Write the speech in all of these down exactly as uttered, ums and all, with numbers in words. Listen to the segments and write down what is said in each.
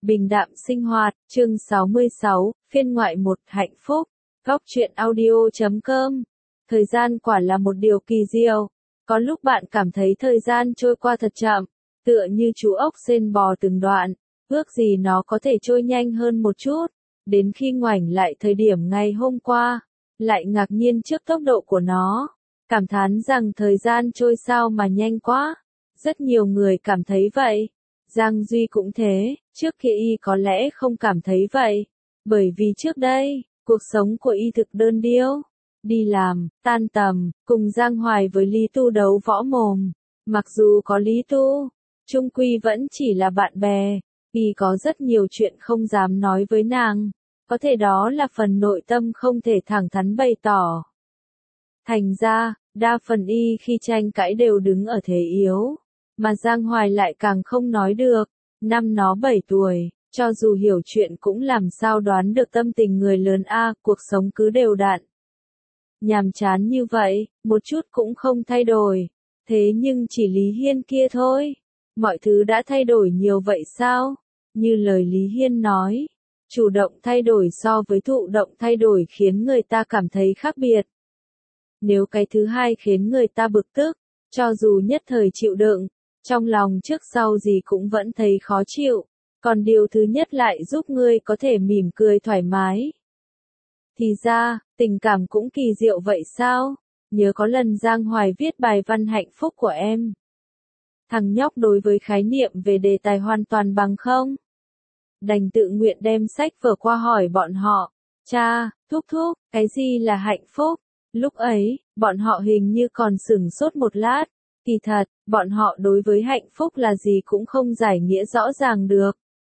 Bình đạm sinh hoạt, chương sáu mươi sáu, phiên ngoại một, hạnh phúc. Góc truyện audio chấm com. Thời gian quả là một điều kỳ diệu. Có lúc bạn cảm thấy thời gian trôi qua thật chậm, tựa như chú ốc sên bò từng đoạn, ước gì nó có thể trôi nhanh hơn một chút, đến khi ngoảnh lại thời điểm ngày hôm qua, lại ngạc nhiên trước tốc độ của nó, cảm thán rằng thời gian trôi sao mà nhanh quá. Rất nhiều người cảm thấy vậy. Giang Duy cũng thế, trước kia y có lẽ không cảm thấy vậy, bởi vì trước đây, cuộc sống của y thực đơn điêu. Đi làm, tan tầm, cùng Giang Hoài với Lý Tu đấu võ mồm. Mặc dù có Lý Tu, chung quy vẫn chỉ là bạn bè, y có rất nhiều chuyện không dám nói với nàng. Có thể đó là phần nội tâm không thể thẳng thắn bày tỏ. Thành ra, đa phần y khi tranh cãi đều đứng ở thế yếu. Mà Giang Hoài lại càng không nói được, năm nó bảy tuổi, cho dù hiểu chuyện cũng làm sao đoán được tâm tình người lớn a, cuộc sống cứ đều đặn. Nhàm chán như vậy, một chút cũng không thay đổi, thế nhưng chỉ Lý Hiên kia thôi. Mọi thứ đã thay đổi nhiều vậy sao? Như lời Lý Hiên nói, chủ động thay đổi so với thụ động thay đổi khiến người ta cảm thấy khác biệt. Nếu cái thứ hai khiến người ta bực tức, cho dù nhất thời chịu đựng, trong lòng trước sau gì cũng vẫn thấy khó chịu, còn điều thứ nhất lại giúp ngươi có thể mỉm cười thoải mái. Thì ra, tình cảm cũng kỳ diệu vậy sao? Nhớ có lần Giang Hoài viết bài văn hạnh phúc của em. Thằng nhóc đối với khái niệm về đề tài hoàn toàn bằng không. Đành tự nguyện đem sách vở qua hỏi bọn họ, cha, thúc thúc, cái gì là hạnh phúc? Lúc ấy, bọn họ hình như còn sửng sốt một lát. Kỳ thật, bọn họ đối với hạnh phúc là gì cũng không giải nghĩa rõ ràng được.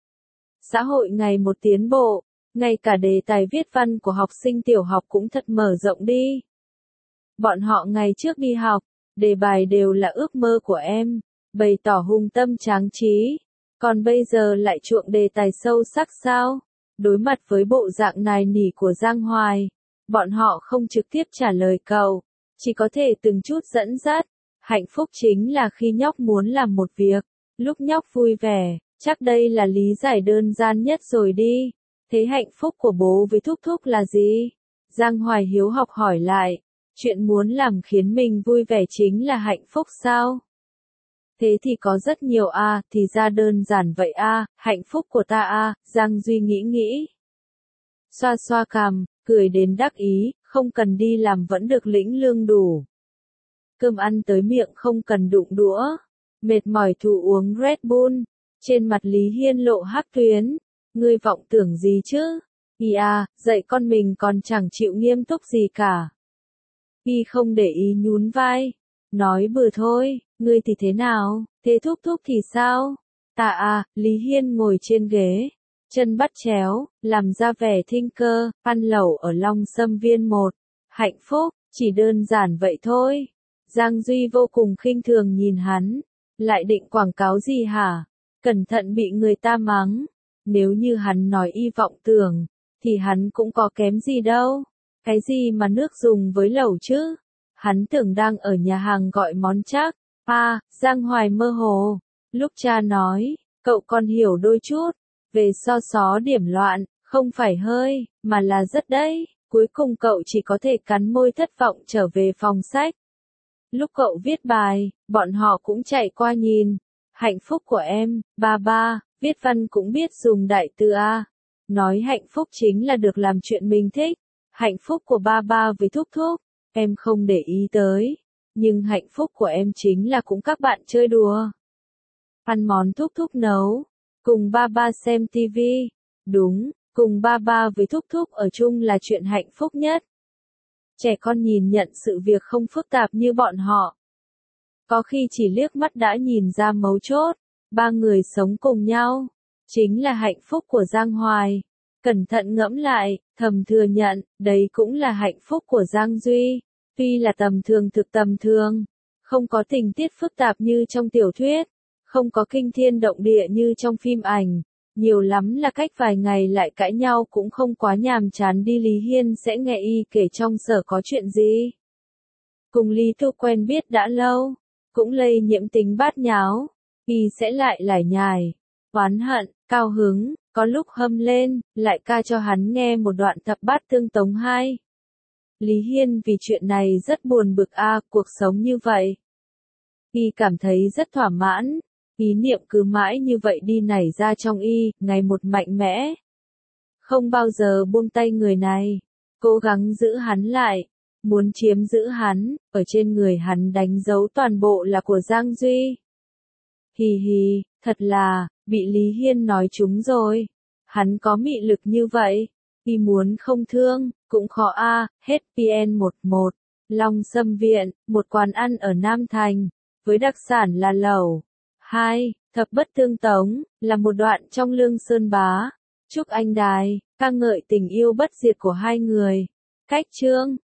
Xã hội ngày một tiến bộ, ngay cả đề tài viết văn của học sinh tiểu học cũng thật mở rộng đi. Bọn họ ngày trước đi học, đề bài đều là ước mơ của em, bày tỏ hùng tâm tráng trí. Còn bây giờ lại chuộng đề tài sâu sắc sao? Đối mặt với bộ dạng nài nỉ của Giang Hoài, bọn họ không trực tiếp trả lời cậu, chỉ có thể từng chút dẫn dắt. Hạnh phúc chính là khi nhóc muốn làm một việc, lúc nhóc vui vẻ, chắc đây là lý giải đơn giản nhất rồi đi. Thế hạnh phúc của bố với thúc thúc là gì? Giang Hoài hiếu học hỏi lại, chuyện muốn làm khiến mình vui vẻ chính là hạnh phúc sao? Thế thì có rất nhiều a, à, thì ra đơn giản vậy a, à, hạnh phúc của ta a, à, Giang Duy nghĩ nghĩ. Xoa xoa cằm, cười đến đắc ý, không cần đi làm vẫn được lĩnh lương đủ. Cơm ăn tới miệng không cần đụng đũa, mệt mỏi thù uống Red Bull, trên mặt Lý Hiên lộ hắc tuyến, ngươi vọng tưởng gì chứ? Y à, dạy con mình còn chẳng chịu nghiêm túc gì cả. Y không để ý nhún vai, nói bừa thôi, ngươi thì thế nào, thế thúc thúc thì sao? Ta à, Lý Hiên ngồi trên ghế, chân bắt chéo, làm ra vẻ thinh cơ, ăn lẩu ở Long Sâm Viên một, hạnh phúc, chỉ đơn giản vậy thôi. Giang Duy vô cùng khinh thường nhìn hắn, lại định quảng cáo gì hả? Cẩn thận bị người ta mắng. Nếu như hắn nói y vọng tưởng, thì hắn cũng có kém gì đâu. Cái gì mà nước dùng với lẩu chứ? Hắn tưởng đang ở nhà hàng gọi món chắc. À, Giang Hoài mơ hồ. Lúc cha nói, cậu còn hiểu đôi chút. Về so só điểm loạn, không phải hơi, mà là rất đấy. Cuối cùng cậu chỉ có thể cắn môi thất vọng trở về phòng sách. Lúc cậu viết bài, bọn họ cũng chạy qua nhìn. Hạnh phúc của em, ba ba, viết văn cũng biết dùng đại từ A. Nói hạnh phúc chính là được làm chuyện mình thích. Hạnh phúc của ba ba với thúc thúc, em không để ý tới. Nhưng hạnh phúc của em chính là cũng các bạn chơi đùa. Ăn món thúc thúc nấu, cùng ba ba xem tivi. Đúng, cùng ba ba với thúc thúc ở chung là chuyện hạnh phúc nhất. Trẻ con nhìn nhận sự việc không phức tạp như bọn họ. Có khi chỉ liếc mắt đã nhìn ra mấu chốt, ba người sống cùng nhau, chính là hạnh phúc của Giang Hoài. Cẩn thận ngẫm lại, thầm thừa nhận, đấy cũng là hạnh phúc của Giang Duy. Tuy là tầm thường thực tầm thường, không có tình tiết phức tạp như trong tiểu thuyết, không có kinh thiên động địa như trong phim ảnh. Nhiều lắm là cách vài ngày lại cãi nhau cũng không quá nhàm chán đi. Lý Hiên sẽ nghe y kể trong sở có chuyện gì. Cùng Lý Tu quen biết đã lâu, cũng lây nhiễm tính bát nháo, y sẽ lại lải nhải, oán hận, cao hứng, Có lúc hâm lên, lại ca cho hắn nghe một đoạn thập bát tương tống hai. Lý Hiên vì chuyện này rất buồn bực a, cuộc sống như vậy. Y cảm thấy rất thỏa mãn, ý niệm cứ mãi như vậy đi nảy ra trong y, ngày một mạnh mẽ. Không bao giờ buông tay người này, cố gắng giữ hắn lại, muốn chiếm giữ hắn, ở trên người hắn đánh dấu toàn bộ là của Giang Duy. Hì hì, thật là, bị Lý Hiên nói trúng rồi. Hắn có mị lực như vậy, y muốn không thương, cũng khó a. Hết pê en mười một, Long Sâm Viện, một quán ăn ở Nam Thành, với đặc sản là lẩu. hai. Thập bất tương tống, là một đoạn trong Lương Sơn Bá. Chúc anh đài, ca ngợi tình yêu bất diệt của hai người. Cách chương